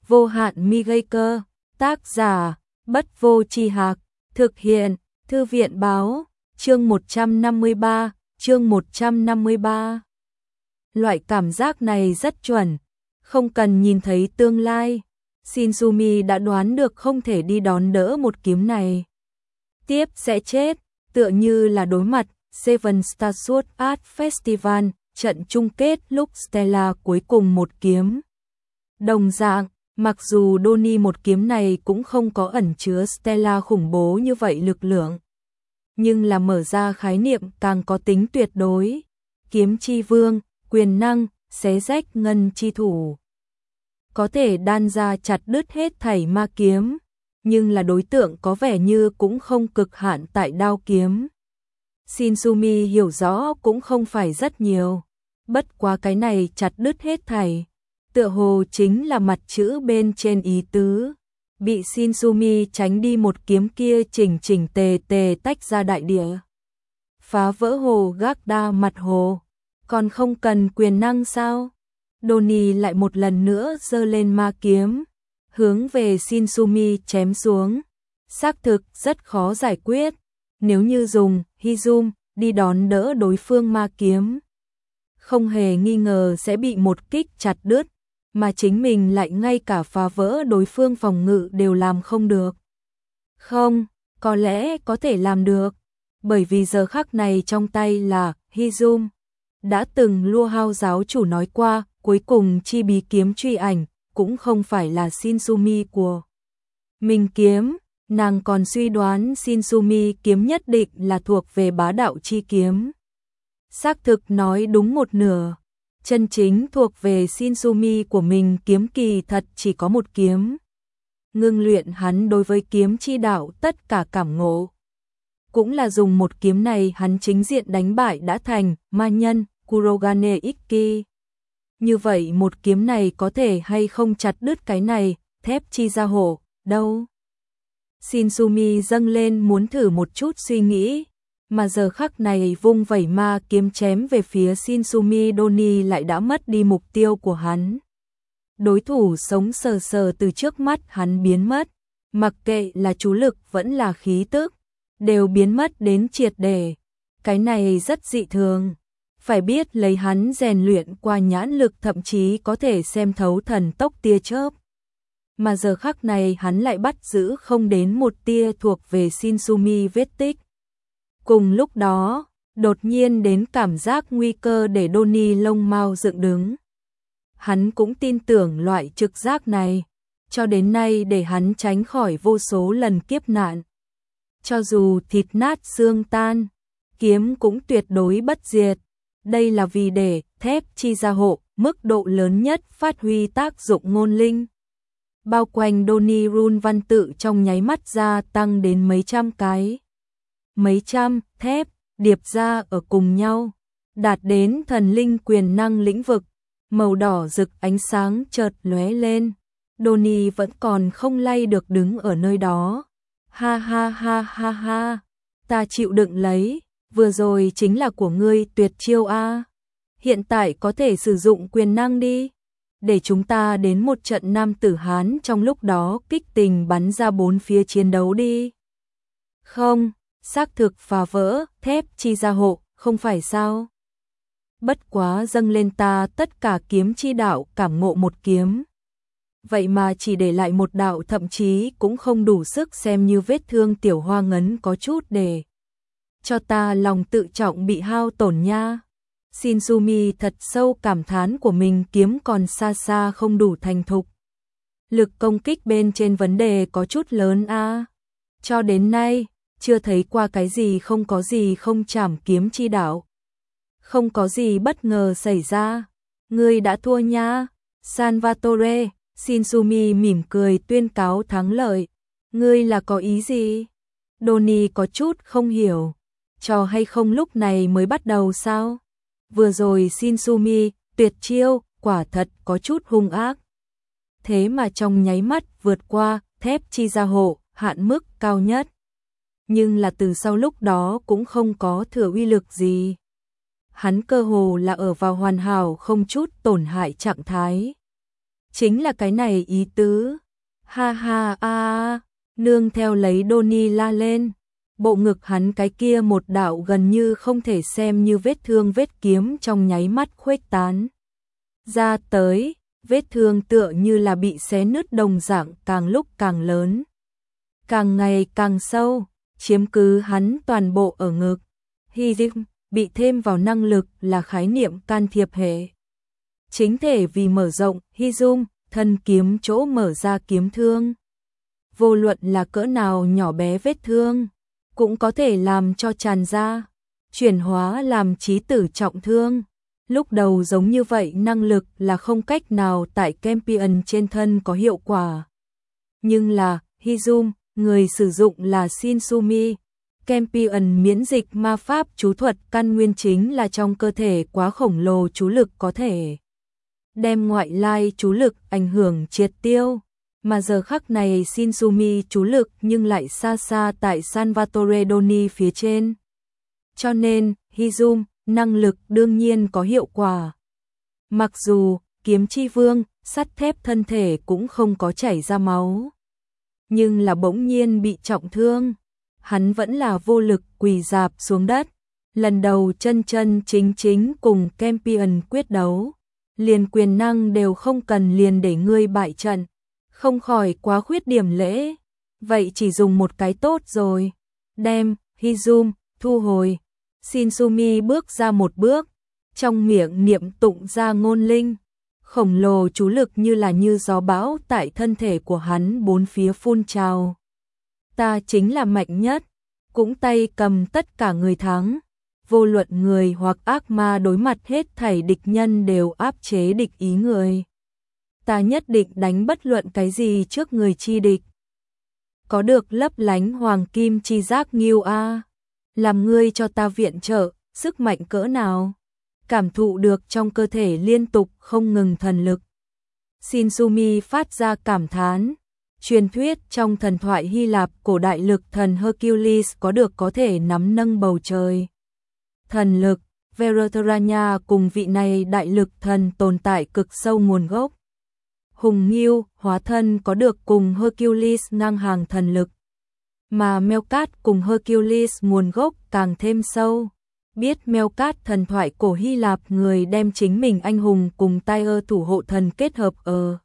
Vô hạn mi gây cơ, tác giả, Bất Vô Tri Hạc, thực hiện, Thư viện báo, chương 153. Loại cảm giác này rất chuẩn, không cần nhìn thấy tương lai, Shinzumi đã đoán được không thể đi đón đỡ một kiếm này. Tiếp sẽ chết, tựa như là đối mặt Seven Star Sword Art Festival, trận chung kết lúc Stella cuối cùng một kiếm. Đồng dạng, mặc dù Donnie một kiếm này cũng không có ẩn chứa Stella khủng bố như vậy lực lượng, nhưng là mở ra khái niệm càng có tính tuyệt đối. Kiếm chi vương, quyền năng, xé rách ngân chi thủ. Có thể đan ra chặt đứt hết thảy ma kiếm, nhưng là đối tượng có vẻ như cũng không cực hạn tại đao kiếm. Shinzumi hiểu rõ cũng không phải rất nhiều, bất quá cái này chặt đứt hết thảy, tựa hồ chính là mặt chữ bên trên ý tứ. Bị Shinzumi tránh đi một kiếm kia chỉnh chỉnh tề tề tách ra đại địa. Phá vỡ hồ gác đa mặt hồ, còn không cần quyền năng sao? Donnie lại một lần nữa giơ lên ma kiếm, hướng về Shinzumi chém xuống. Xác thực rất khó giải quyết, nếu như dùng Hizum đi đón đỡ đối phương ma kiếm, không hề nghi ngờ sẽ bị một kích chặt đứt, mà chính mình lại ngay cả phá vỡ đối phương phòng ngự đều làm không được. Không, có lẽ có thể làm được, bởi vì giờ khắc này trong tay là Hizum. Đã từng Lua Hao giáo chủ nói qua, cuối cùng chi bí kiếm truy ảnh cũng không phải là Shinzumi của mình kiếm, nàng còn suy đoán Shinzumi kiếm nhất định là thuộc về bá đạo chi kiếm. Xác thực nói đúng một nửa, chân chính thuộc về Shinzumi của mình kiếm kỳ thật chỉ có một kiếm. Ngưng luyện hắn đối với kiếm chi đạo tất cả cảm ngộ. Cũng là dùng một kiếm này hắn chính diện đánh bại đã thành ma nhân Kurogane Ikki. Như vậy một kiếm này có thể hay không chặt đứt cái này, thép chi gia hộ, đâu? Shinzumi dâng lên muốn thử một chút suy nghĩ, mà giờ khắc này vung vẩy ma kiếm chém về phía Shinzumi. Donnie lại đã mất đi mục tiêu của hắn. Đối thủ sống sờ sờ từ trước mắt hắn biến mất, mặc kệ là chú lực vẫn là khí tức, đều biến mất đến triệt để. Cái này rất dị thường. Phải biết lấy hắn rèn luyện qua nhãn lực thậm chí có thể xem thấu thần tốc tia chớp. Mà giờ khắc này hắn lại bắt giữ không đến một tia thuộc về Shinzumi vết tích. Cùng lúc đó, đột nhiên đến cảm giác nguy cơ để Donnie lông mao dựng đứng. Hắn cũng tin tưởng loại trực giác này, cho đến nay để hắn tránh khỏi vô số lần kiếp nạn. Cho dù thịt nát xương tan, kiếm cũng tuyệt đối bất diệt. Đây là vì để thép chi gia hộ mức độ lớn nhất phát huy tác dụng ngôn linh. Bao quanh Donnie run văn tự trong nháy mắt gia tăng đến mấy trăm cái. Mấy trăm thép điệp ra ở cùng nhau, đạt đến thần linh quyền năng lĩnh vực. Màu đỏ rực ánh sáng chợt lóe lên. Donnie vẫn còn không lay được đứng ở nơi đó. Ha ha ha ha ha, ta chịu đựng lấy. Vừa rồi chính là của ngươi tuyệt chiêu a. Hiện tại có thể sử dụng quyền năng đi, để chúng ta đến một trận nam tử Hán trong lúc đó kích tình bắn ra bốn phía chiến đấu đi. Không, xác thực phá vỡ thép chi gia hộ, không phải sao? Bất quá dâng lên ta tất cả kiếm chi đạo cảm ngộ một kiếm. Vậy mà chỉ để lại một đạo, thậm chí cũng không đủ sức xem như vết thương tiểu hoa ngấn có chút để cho ta lòng tự trọng bị hao tổn nha. Shinzumi thật sâu cảm thán của mình kiếm còn xa xa không đủ thành thục. Lực công kích bên trên vấn đề có chút lớn a. Cho đến nay, chưa thấy qua cái gì không có gì không chảm kiếm chi đạo. Không có gì bất ngờ xảy ra. Ngươi đã thua nha, Salvatore. Shinzumi mỉm cười tuyên cáo thắng lợi. Ngươi là có ý gì? Donnie có chút không hiểu. Trò hay không lúc này mới bắt đầu sao? Vừa rồi Shinzumi tuyệt chiêu quả thật có chút hung ác. Thế mà trong nháy mắt vượt qua thép chi gia hộ hạn mức cao nhất. Nhưng là từ sau lúc đó cũng không có thừa uy lực gì. Hắn cơ hồ là ở vào hoàn hảo không chút tổn hại trạng thái. Chính là cái này ý tứ. Ha ha a, nương theo lấy Donnie la lên. Bộ ngực hắn cái kia một đạo gần như không thể xem như vết thương vết kiếm trong nháy mắt khuếch tán ra tới, vết thương tựa như là bị xé nứt đồng dạng càng lúc càng lớn, càng ngày càng sâu, chiếm cứ hắn toàn bộ ở ngực. Hizim bị thêm vào năng lực là khái niệm can thiệp hệ. Chính thể vì mở rộng Hizum, thân kiếm chỗ mở ra kiếm thương. Vô luận là cỡ nào nhỏ bé vết thương, cũng có thể làm cho tràn ra, chuyển hóa làm chí tử trọng thương. Lúc đầu giống như vậy năng lực là không cách nào tại Campion trên thân có hiệu quả. Nhưng là, Hizum, người sử dụng là Shinsumi. Campion miễn dịch ma pháp chú thuật căn nguyên chính là trong cơ thể quá khổng lồ chú lực có thể đem ngoại lai chú lực ảnh hưởng triệt tiêu. Mà giờ khắc này Shinsumi chú lực nhưng lại xa xa tại Salvatore Doni phía trên. Cho nên, Hizum, năng lực đương nhiên có hiệu quả. Mặc dù, kiếm chi vương, sắt thép thân thể cũng không có chảy ra máu. Nhưng là bỗng nhiên bị trọng thương. Hắn vẫn là vô lực quỳ rạp xuống đất. Lần đầu chân chân chính chính cùng Campion quyết đấu. Liền quyền năng đều không cần liền để ngươi bại trận. Không khỏi quá khuyết điểm lễ. Vậy chỉ dùng một cái tốt rồi. Đem, Hizum, thu hồi. Shinsumi bước ra một bước. Trong miệng niệm tụng ra ngôn linh. Khổng lồ chú lực như gió bão tại thân thể của hắn bốn phía phun trào. Ta chính là mạnh nhất. Cũng tay cầm tất cả người thắng. Vô luận người hoặc ác ma đối mặt hết thảy địch nhân đều áp chế địch ý người. Ta nhất định đánh bất luận cái gì trước người chi địch. Có được lấp lánh hoàng kim chi giác nghiêu a. Làm ngươi cho ta viện trợ, sức mạnh cỡ nào. Cảm thụ được trong cơ thể liên tục không ngừng thần lực. Shinsumi phát ra cảm thán. Truyền thuyết trong thần thoại Hy Lạp cổ đại lực thần Hercules có thể nắm nâng bầu trời. Thần lực, Veratrania cùng vị này đại lực thần tồn tại cực sâu nguồn gốc. Hùng Nghiêu, hóa thân có được cùng Hercules ngang hàng thần lực. Mà Melkart cùng Hercules nguồn gốc càng thêm sâu. Biết Melkart thần thoại cổ Hy Lạp người đem chính mình anh hùng cùng Tyr thủ hộ thần kết hợp ở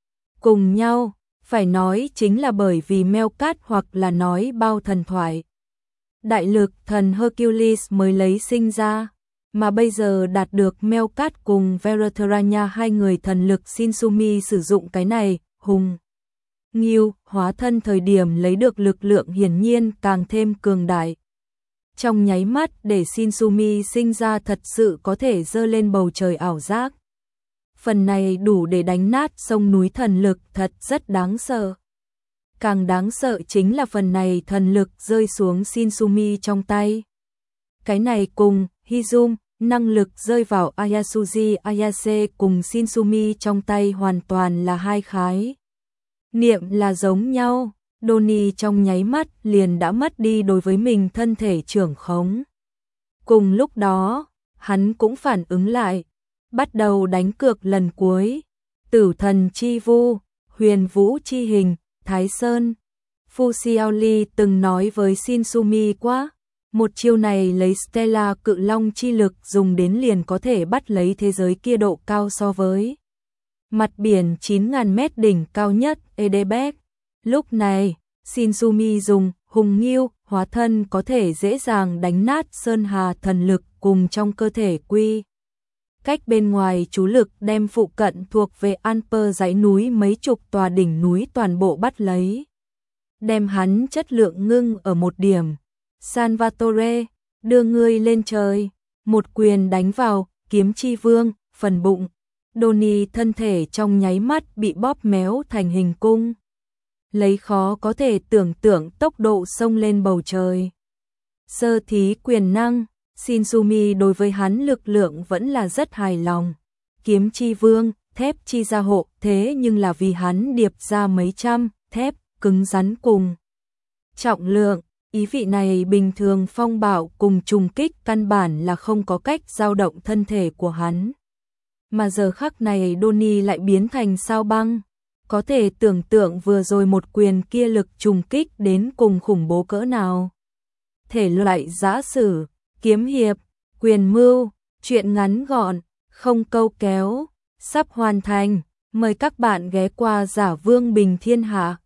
cùng nhau. Phải nói chính là bởi vì Melkart hoặc là nói bao thần thoại. Đại lực thần Hercules mới lấy sinh ra, mà bây giờ đạt được Melkart cùng Veratrania hai người thần lực Shinsumi sử dụng cái này, Hùng Nghiêu, hóa thân thời điểm lấy được lực lượng hiển nhiên càng thêm cường đại. Trong nháy mắt để Shinsumi sinh ra thật sự có thể dơ lên bầu trời ảo giác. Phần này đủ để đánh nát sông núi thần lực thật rất đáng sợ. Càng đáng sợ chính là phần này thần lực rơi xuống Shinsumi trong tay. Cái này cùng Hizum, năng lực rơi vào Ayasuji Ayase cùng Shinsumi trong tay hoàn toàn là hai khái. Niệm là giống nhau, Doni trong nháy mắt liền đã mất đi đối với mình thân thể trưởng khống. Cùng lúc đó, hắn cũng phản ứng lại. Bắt đầu đánh cược lần cuối. Tử thần chi vu, huyền vũ chi hình, Thái Sơn. Fu Xiaoli từng nói với Shinsumi quá. Một chiêu này lấy Stella cự long chi lực dùng đến liền có thể bắt lấy thế giới kia độ cao so với mặt biển 9.000 mét đỉnh cao nhất Edebek. Lúc này, Shinsumi dùng Hùng Nghiêu hóa thân có thể dễ dàng đánh nát sơn hà thần lực cùng trong cơ thể quy. Cách bên ngoài chú lực đem phụ cận thuộc về Alper dãy núi mấy chục tòa đỉnh núi toàn bộ bắt lấy. Đem hắn chất lượng ngưng ở một điểm. Salvatore, đưa ngươi lên trời. Một quyền đánh vào, kiếm chi vương, phần bụng. Doni thân thể trong nháy mắt bị bóp méo thành hình cung. Lấy khó có thể tưởng tượng tốc độ xông lên bầu trời. Sơ thí quyền năng. Shinsumi đối với hắn lực lượng vẫn là rất hài lòng. Kiếm chi vương, thép chi gia hộ, thế nhưng là vì hắn điệp ra mấy trăm, thép, cứng rắn cùng. Trọng lượng, ý vị này bình thường phong bạo cùng trùng kích căn bản là không có cách dao động thân thể của hắn. mà giờ khắc này Donnie lại biến thành sao băng. Có thể tưởng tượng vừa rồi một quyền kia lực trùng kích đến cùng khủng bố cỡ nào. Thể loại giã sử, kiếm hiệp, quyền mưu, truyện ngắn gọn, không câu kéo, sắp hoàn thành. Mời các bạn ghé qua Giả Vương Bình Thiên Hạ.